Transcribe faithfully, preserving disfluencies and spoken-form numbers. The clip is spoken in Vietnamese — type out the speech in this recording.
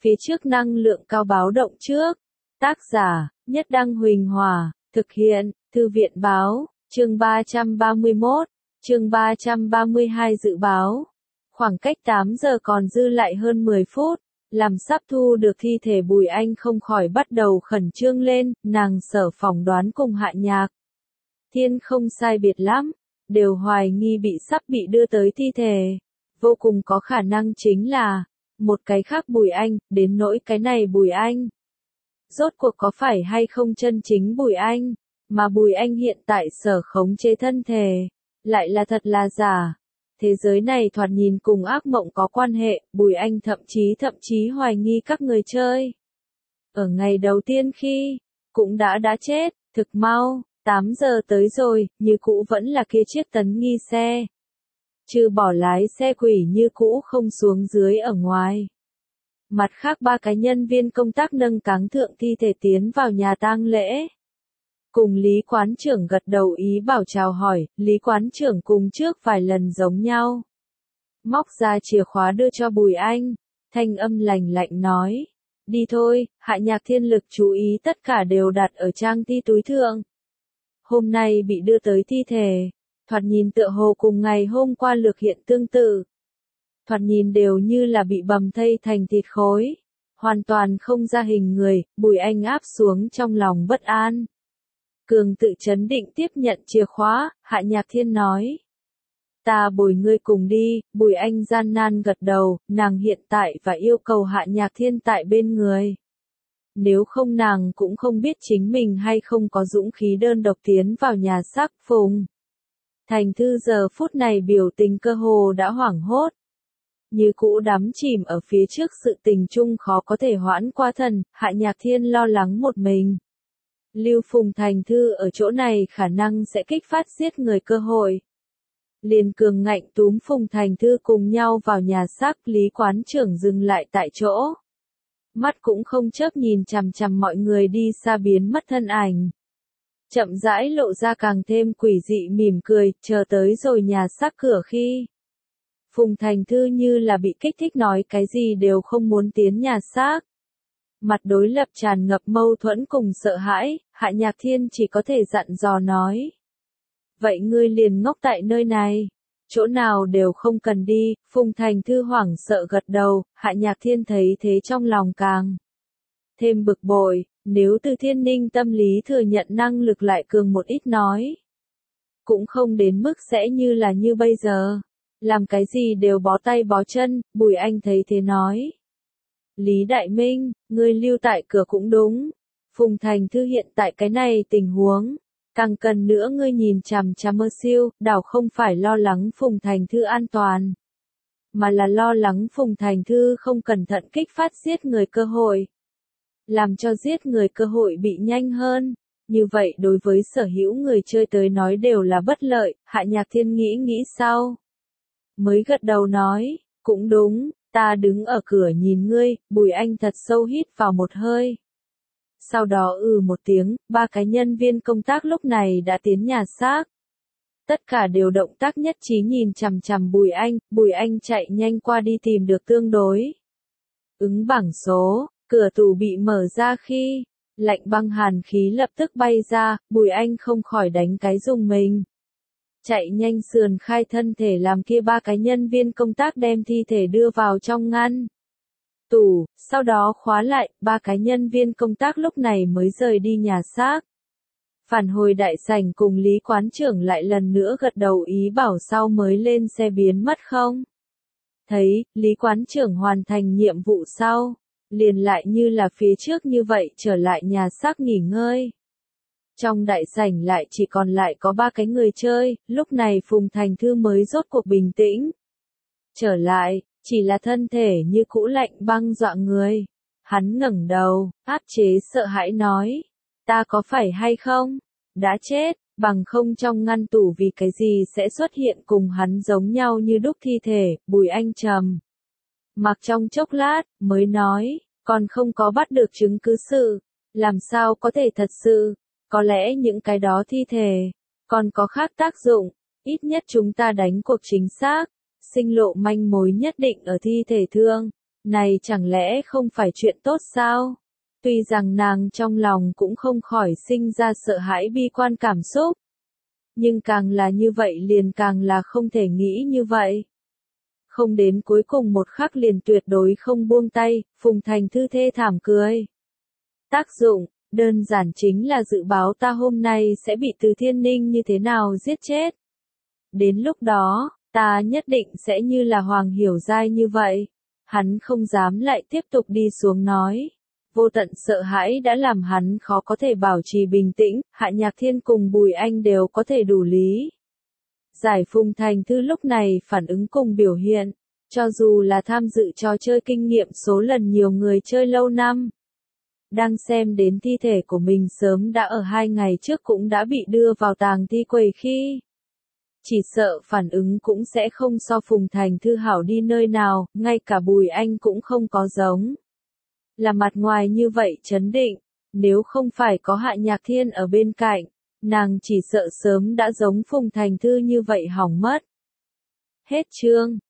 phía trước năng lượng cao báo động trước. Tác giả, Nhất Đăng Huỳnh Hòa, thực hiện, Thư viện Báo, chương ba trăm ba mươi mốt, chương ba trăm ba mươi hai dự báo. Khoảng cách tám giờ còn dư lại hơn mười phút, làm sắp thu được thi thể Bùi Anh không khỏi bắt đầu khẩn trương lên, nàng Sở phỏng đoán cùng Hạ Nhạc Thiên không sai biệt lắm, đều hoài nghi bị sắp bị đưa tới thi thể. Vô cùng có khả năng chính là một cái khác Bùi Anh, đến nỗi cái này Bùi Anh. Rốt cuộc có phải hay không chân chính Bùi Anh, mà Bùi Anh hiện tại Sở khống chế thân thể, lại là thật là giả. Thế giới này thoạt nhìn cùng ác mộng có quan hệ, Bùi Anh thậm chí thậm chí hoài nghi các người chơi. Ở ngày đầu tiên khi, cũng đã đã chết, thực mau, tám giờ tới rồi, như cũ vẫn là kia chiếc tấn nghi xe. Trừ bỏ lái xe quỷ như cũ không xuống dưới ở ngoài. Mặt khác ba cái nhân viên công tác nâng cáng thượng thi thể tiến vào nhà tang lễ. Cùng Lý Quán Trưởng gật đầu ý bảo chào hỏi, Lý Quán Trưởng cùng trước vài lần giống nhau. Móc ra chìa khóa đưa cho Bùi Anh, thanh âm lành lạnh nói. Đi thôi, Hạ Nhạc Thiên lực chú ý tất cả đều đặt ở trang ti túi thượng. Hôm nay bị đưa tới thi thể, thoạt nhìn tựa hồ cùng ngày hôm qua lược hiện tương tự. Thoạt nhìn đều như là bị bầm thây thành thịt khối, hoàn toàn không ra hình người, Bùi Anh áp xuống trong lòng bất an. Cường tự chấn định tiếp nhận chìa khóa, Hạ Nhạc Thiên nói. Ta bồi ngươi cùng đi, Bùi Anh gian nan gật đầu, nàng hiện tại và yêu cầu Hạ Nhạc Thiên tại bên người. Nếu không nàng cũng không biết chính mình hay không có dũng khí đơn độc tiến vào nhà xác Phùng Thành Thư giờ phút này biểu tình cơ hồ đã hoảng hốt. Như cũ đắm chìm ở phía trước sự tình chung khó có thể hoãn qua thần, Hạ Nhạc Thiên lo lắng một mình. Lưu Phùng Thành Thư ở chỗ này khả năng sẽ kích phát giết người cơ hội. Liền cường ngạnh túm Phùng Thành Thư cùng nhau vào nhà xác, Lý Quán Trưởng dừng lại tại chỗ. Mắt cũng không chớp nhìn chằm chằm mọi người đi xa biến mất thân ảnh. Chậm rãi lộ ra càng thêm quỷ dị mỉm cười, chờ tới rồi nhà xác cửa khi. Phùng Thành Thư như là bị kích thích nói cái gì đều không muốn tiến nhà xác. Mặt đối lập tràn ngập mâu thuẫn cùng sợ hãi, Hạ Nhạc Thiên chỉ có thể dặn dò nói. Vậy ngươi liền ngốc tại nơi này, chỗ nào đều không cần đi, Phùng Thành Thư hoảng sợ gật đầu, Hạ Nhạc Thiên thấy thế trong lòng càng thêm bực bội, nếu Từ Thiên Ninh tâm lý thừa nhận năng lực lại cường một ít nói. Cũng không đến mức sẽ như là như bây giờ, làm cái gì đều bó tay bó chân, Bùi Anh thấy thế nói. Lý Đại Minh, ngươi lưu tại cửa cũng đúng. Phùng Thành Thư hiện tại cái này tình huống, càng cần nữa ngươi nhìn chằm chằm Mơ Siêu, đảo không phải lo lắng Phùng Thành Thư an toàn, mà là lo lắng Phùng Thành Thư không cẩn thận kích phát giết người cơ hội. Làm cho giết người cơ hội bị nhanh hơn, như vậy đối với sở hữu người chơi tới nói đều là bất lợi, Hạ Nhạc Thiên nghĩ nghĩ sau. Mới gật đầu nói, cũng đúng. Ta đứng ở cửa nhìn ngươi, Bùi Anh thật sâu hít vào một hơi. Sau đó ừ một tiếng, ba cái nhân viên công tác lúc này đã tiến nhà xác. Tất cả đều động tác nhất trí nhìn chằm chằm Bùi Anh, Bùi Anh chạy nhanh qua đi tìm được tương đối. Ứng bảng số, cửa tủ bị mở ra khi, lạnh băng hàn khí lập tức bay ra, Bùi Anh không khỏi đánh cái rùng mình. Chạy nhanh sườn khai thân thể làm kia ba cái nhân viên công tác đem thi thể đưa vào trong ngăn tủ, sau đó khóa lại, ba cái nhân viên công tác lúc này mới rời đi nhà xác. Phản hồi đại sảnh cùng Lý Quán Trưởng lại lần nữa gật đầu ý bảo sau mới lên xe biến mất không. Thấy, Lý Quán Trưởng hoàn thành nhiệm vụ sau, liền lại như là phía trước như vậy trở lại nhà xác nghỉ ngơi. Trong đại sảnh lại chỉ còn lại có ba cái người chơi, lúc này Phùng Thành Thư mới rốt cuộc bình tĩnh. Trở lại, chỉ là thân thể như cũ lạnh băng dọa người. Hắn ngẩng đầu, áp chế sợ hãi nói. Ta có phải hay không? Đã chết, bằng không trong ngăn tủ vì cái gì sẽ xuất hiện cùng hắn giống nhau như đúc thi thể, Bùi Anh trầm. Mặc trong chốc lát, mới nói, còn không có bắt được chứng cứ sự. Làm sao có thể thật sự? Có lẽ những cái đó thi thể, còn có khác tác dụng, ít nhất chúng ta đánh cuộc chính xác, sinh lộ manh mối nhất định ở thi thể thương, Này chẳng lẽ không phải chuyện tốt sao? Tuy rằng nàng trong lòng cũng không khỏi sinh ra sợ hãi bi quan cảm xúc. Nhưng càng là như vậy liền càng là không thể nghĩ như vậy. Không đến cuối cùng một khắc liền tuyệt đối không buông tay, Phùng Thành Thư thê thảm cười. Tác dụng, đơn giản chính là dự báo ta hôm nay sẽ bị Từ Thiên Ninh như thế nào giết chết. Đến lúc đó, ta nhất định sẽ như là Hoàng Hiểu Giai như vậy. Hắn không dám lại tiếp tục đi xuống nói. Vô tận sợ hãi đã làm hắn khó có thể bảo trì bình tĩnh, Hạ Nhạc Thiên cùng Bùi Anh đều có thể đủ lý. Giải Phùng Thành Thư lúc này phản ứng cùng biểu hiện, cho dù là tham dự trò chơi kinh nghiệm số lần nhiều người chơi lâu năm. Đang xem đến thi thể của mình sớm đã ở hai ngày trước cũng đã bị đưa vào tàng thi quầy khi. Chỉ sợ phản ứng cũng sẽ không so Phùng Thành Thư hảo đi nơi nào, ngay cả Bùi Anh cũng không có giống. Là mặt ngoài như vậy chấn định, nếu không phải có Hạ Nhạc Thiên ở bên cạnh, nàng chỉ sợ sớm đã giống Phùng Thành Thư như vậy hỏng mất. Hết chương.